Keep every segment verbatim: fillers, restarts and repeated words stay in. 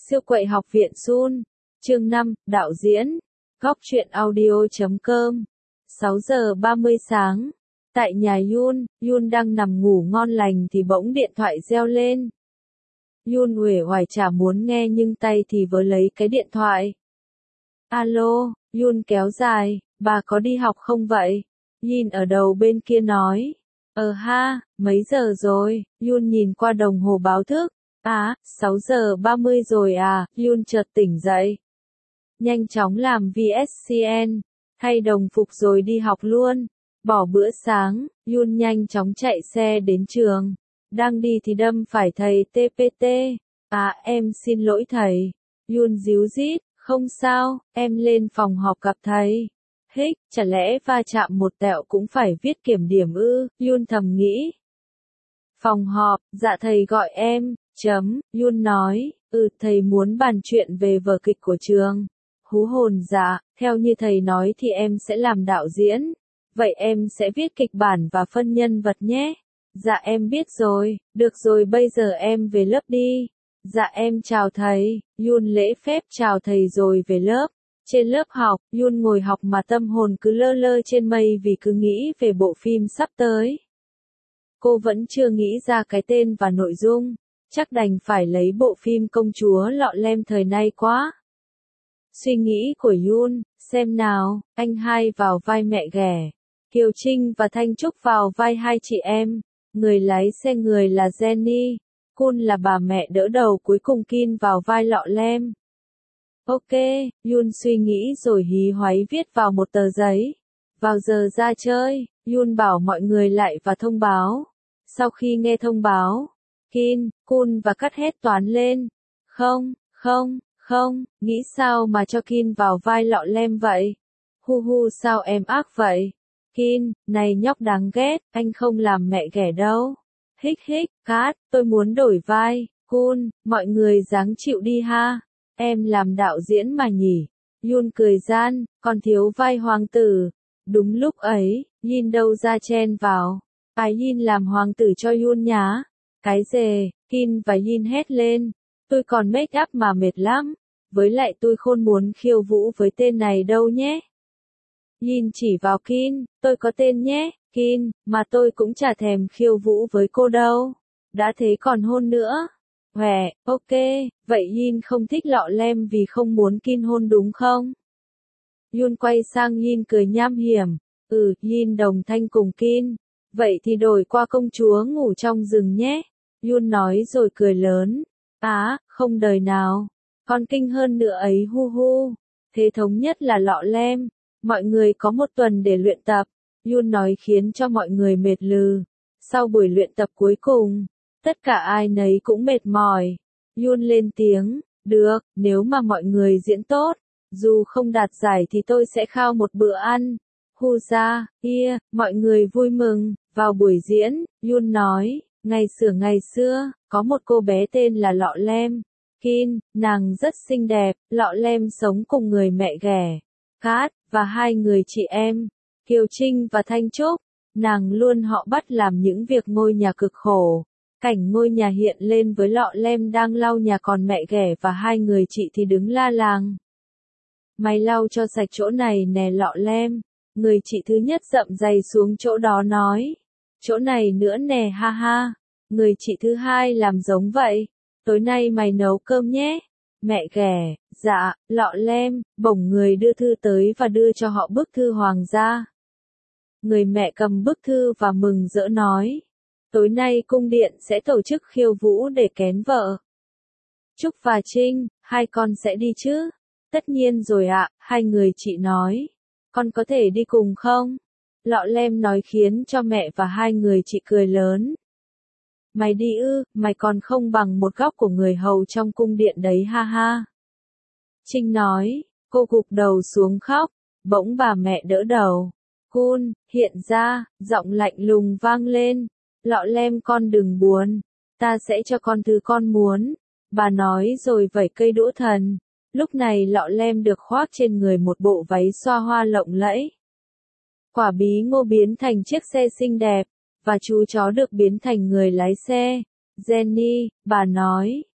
Siêu quậy học viện Sun. Chương năm, đạo diễn. Góc truyện audio chấm com. sáu giờ ba mươi sáng. Tại nhà Yoon, Yoon đang nằm ngủ ngon lành thì bỗng điện thoại reo lên. Yoon uể oải chả muốn nghe nhưng tay thì vớ lấy cái điện thoại. Alo, Yoon kéo dài, bà có đi học không vậy? Yin ở đầu bên kia nói. Ờ ha, mấy giờ rồi? Yoon nhìn qua đồng hồ báo thức. À, sáu giờ ba mươi rồi à, Yoon chợt tỉnh dậy. Nhanh chóng làm vê ét xê en, thay đồng phục rồi đi học luôn. Bỏ bữa sáng, Yoon nhanh chóng chạy xe đến trường. Đang đi thì đâm phải thầy tê pê tê. À, em xin lỗi thầy. Yoon díu dít, không sao, em lên phòng họp gặp thầy. Hích, chả lẽ va chạm một tẹo cũng phải viết kiểm điểm ư, Yoon thầm nghĩ. Phòng họp, dạ thầy gọi em, chấm, Yoon nói, ừ thầy muốn bàn chuyện về vở kịch của trường. Hú hồn dạ, theo như thầy nói thì em sẽ làm đạo diễn. Vậy em sẽ viết kịch bản và phân nhân vật nhé. Dạ em biết rồi, được rồi bây giờ em về lớp đi. Dạ em chào thầy, Yoon lễ phép chào thầy rồi về lớp. Trên lớp học, Yoon ngồi học mà tâm hồn cứ lơ lơ trên mây vì cứ nghĩ về bộ phim sắp tới. Cô vẫn chưa nghĩ ra cái tên và nội dung, chắc đành phải lấy bộ phim công chúa lọ lem thời nay quá. Suy nghĩ của Yoon, xem nào, anh hai vào vai mẹ ghẻ, Kiều Trinh và Thanh Trúc vào vai hai chị em, người lái xe người là Jenny, Kun là bà mẹ đỡ đầu cuối cùng Kin vào vai lọ lem. Ok, Yoon suy nghĩ rồi hí hoáy viết vào một tờ giấy. Vào giờ ra chơi, Yoon bảo mọi người lại và thông báo. Sau khi nghe thông báo, Kin, Kun và cắt hết toán lên. Không, không, không, nghĩ sao mà cho Kin vào vai lọ lem vậy? Hu hu sao em ác vậy? Kin, này nhóc đáng ghét, anh không làm mẹ ghẻ đâu. Hích hích, cát, tôi muốn đổi vai. Kun, mọi người ráng chịu đi ha. Em làm đạo diễn mà nhỉ? Yoon cười gian, còn thiếu vai hoàng tử. Đúng lúc ấy, Yin đâu ra chen vào. Ai Yin làm hoàng tử cho Yoon nhá? Cái dề, Kin và Yin hét lên. Tôi còn make up mà mệt lắm. Với lại tôi khôn muốn khiêu vũ với tên này đâu nhé. Yin chỉ vào Kin, tôi có tên nhé, Kin, mà tôi cũng chả thèm khiêu vũ với cô đâu. Đã thế còn hôn nữa. Hòe, ok, vậy Yin không thích lọ lem vì không muốn Kin hôn đúng không? Yoon quay sang Yin cười nham hiểm. Ừ, Yin đồng thanh cùng Kin. Vậy thì đổi qua công chúa ngủ trong rừng nhé. Yoon nói rồi cười lớn. Á, không đời nào. Còn kinh hơn nữa ấy hu hu. Thế thống nhất là lọ lem. Mọi người có một tuần để luyện tập. Yoon nói khiến cho mọi người mệt lừ. Sau buổi luyện tập cuối cùng, tất cả ai nấy cũng mệt mỏi. Yoon lên tiếng, được, nếu mà mọi người diễn tốt, dù không đạt giải thì tôi sẽ khao một bữa ăn. Hu ra, yeah, mọi người vui mừng. Vào buổi diễn, Yoon nói, ngày xưa ngày xưa, có một cô bé tên là Lọ Lem. Kin, nàng rất xinh đẹp, Lọ Lem sống cùng người mẹ ghẻ, Cát, và hai người chị em, Kiều Trinh và Thanh Trúc. Nàng luôn họ bắt làm những việc ngôi nhà cực khổ. Cảnh ngôi nhà hiện lên với Lọ Lem đang lau nhà còn mẹ ghẻ và hai người chị thì đứng la làng. Mày lau cho sạch chỗ này nè Lọ Lem. Người chị thứ nhất dậm giày xuống chỗ đó nói. Chỗ này nữa nè ha ha. Người chị thứ hai làm giống vậy. Tối nay mày nấu cơm nhé. Mẹ ghẻ, dạ, Lọ Lem, bỗng người đưa thư tới và đưa cho họ bức thư hoàng gia. Người mẹ cầm bức thư và mừng rỡ nói. Tối nay cung điện sẽ tổ chức khiêu vũ để kén vợ. Trúc và Trinh, hai con sẽ đi chứ? Tất nhiên rồi ạ, hai người chị nói. Con có thể đi cùng không? Lọ Lem nói khiến cho mẹ và hai người chị cười lớn. Mày đi ư, mày còn không bằng một góc của người hầu trong cung điện đấy ha ha. Trinh nói, cô gục đầu xuống khóc, bỗng bà mẹ đỡ đầu. Kun, hiện ra, giọng lạnh lùng vang lên. Lọ Lem con đừng buồn, ta sẽ cho con thứ con muốn. Bà nói rồi vẩy cây đũa thần. Lúc này Lọ Lem được khoác trên người một bộ váy xoa hoa lộng lẫy. Quả bí ngô biến thành chiếc xe xinh đẹp, và chú chó được biến thành người lái xe. Jenny, bà nói,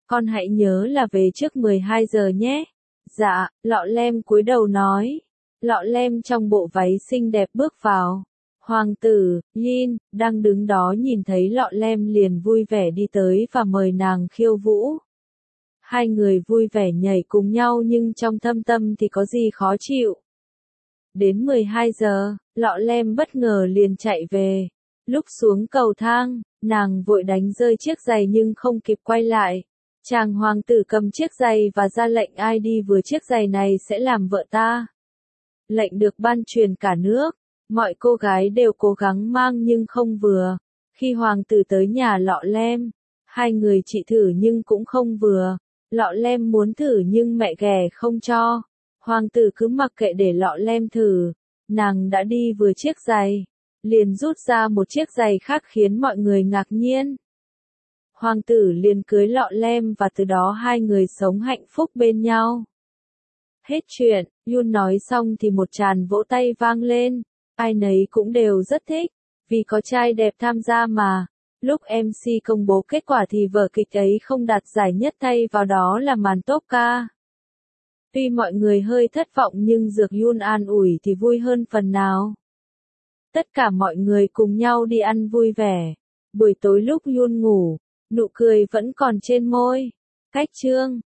con hãy nhớ là về trước mười hai giờ nhé. Dạ, Lọ Lem cúi đầu nói. Lọ Lem trong bộ váy xinh đẹp bước vào. Hoàng tử, Yin, đang đứng đó nhìn thấy Lọ Lem liền vui vẻ đi tới và mời nàng khiêu vũ. Hai người vui vẻ nhảy cùng nhau nhưng trong thâm tâm thì có gì khó chịu. Đến mười hai giờ, Lọ Lem bất ngờ liền chạy về. Lúc xuống cầu thang, nàng vội đánh rơi chiếc giày nhưng không kịp quay lại. Chàng hoàng tử cầm chiếc giày và ra lệnh ai đi vừa chiếc giày này sẽ làm vợ ta. Lệnh được ban truyền cả nước. Mọi cô gái đều cố gắng mang nhưng không vừa. Khi hoàng tử tới nhà Lọ Lem, hai người chị thử nhưng cũng không vừa. Lọ Lem muốn thử nhưng mẹ ghẻ không cho. Hoàng tử cứ mặc kệ để Lọ Lem thử. Nàng đã đi vừa chiếc giày, liền rút ra một chiếc giày khác khiến mọi người ngạc nhiên. Hoàng tử liền cưới Lọ Lem và từ đó hai người sống hạnh phúc bên nhau. Hết chuyện, Yun nói xong thì một tràng vỗ tay vang lên. Ai nấy cũng đều rất thích, vì có trai đẹp tham gia mà. Lúc em xê công bố kết quả thì vở kịch ấy không đạt giải nhất thay vào đó là màn top ca. Tuy mọi người hơi thất vọng nhưng Dược Yun an ủi thì vui hơn phần nào. Tất cả mọi người cùng nhau đi ăn vui vẻ. Buổi tối lúc Yun ngủ, nụ cười vẫn còn trên môi. Cách chương